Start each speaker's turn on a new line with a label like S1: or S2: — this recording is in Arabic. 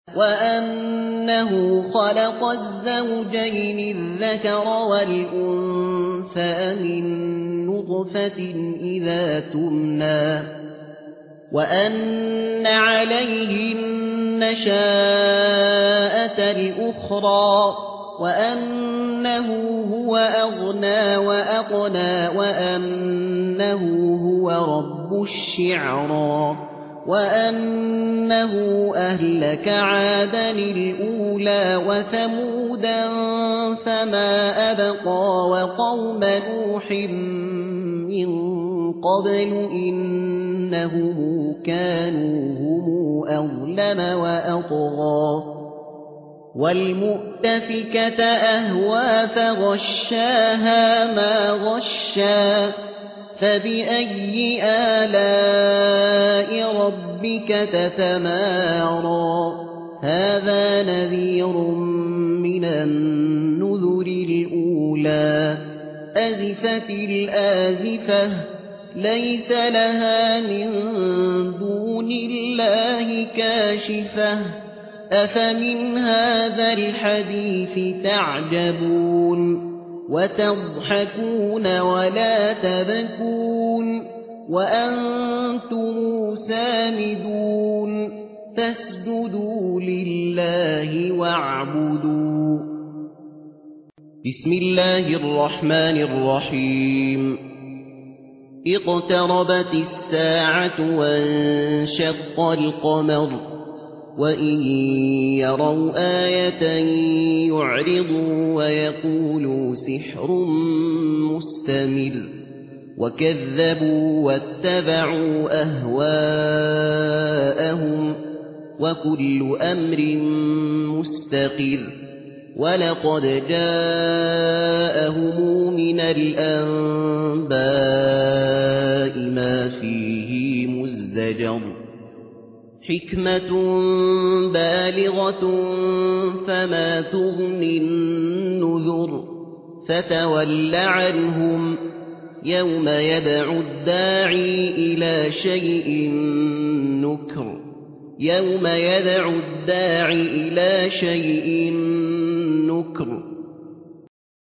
S1: وأنه خلق الزوجين الذكر والأنثى من نطفة إذا تمنى وأن عليه النشاءة الأخرى وأنه هو أغنى وأقنى وأنه هو رب الشعرى وأنه أهلك عادا الأولى وثمودا فما أبقى وقوم نوح من قبل إنهم كانوا هم أظلم وأطغى والمؤتفكة أهوى فغشاها ما غشا فبأي آلاء ربك تتمارى هذا نذير من النذر الأولى أزفت الآزفة ليس لها من دون الله كاشفة أفمن هذا الحديث تعجبون وتضحكون ولا تبكون وأنتم سامدون فاسجدوا لله واعبدوا بسم الله الرحمن الرحيم اقتربت الساعة وانشق القمر وإن يروا آية يعرضوا ويقولوا سحر مستمر وكذبوا واتبعوا أهواءهم وكل أمر مستقر ولقد جاءهم من الأنباء ما فيه مزدجر حكمة بالغة فما تغني النذر فتول عنهم يوم يدعو الداعي إلى شيء نكر يوم يدعو الداعي إلى شيء نكر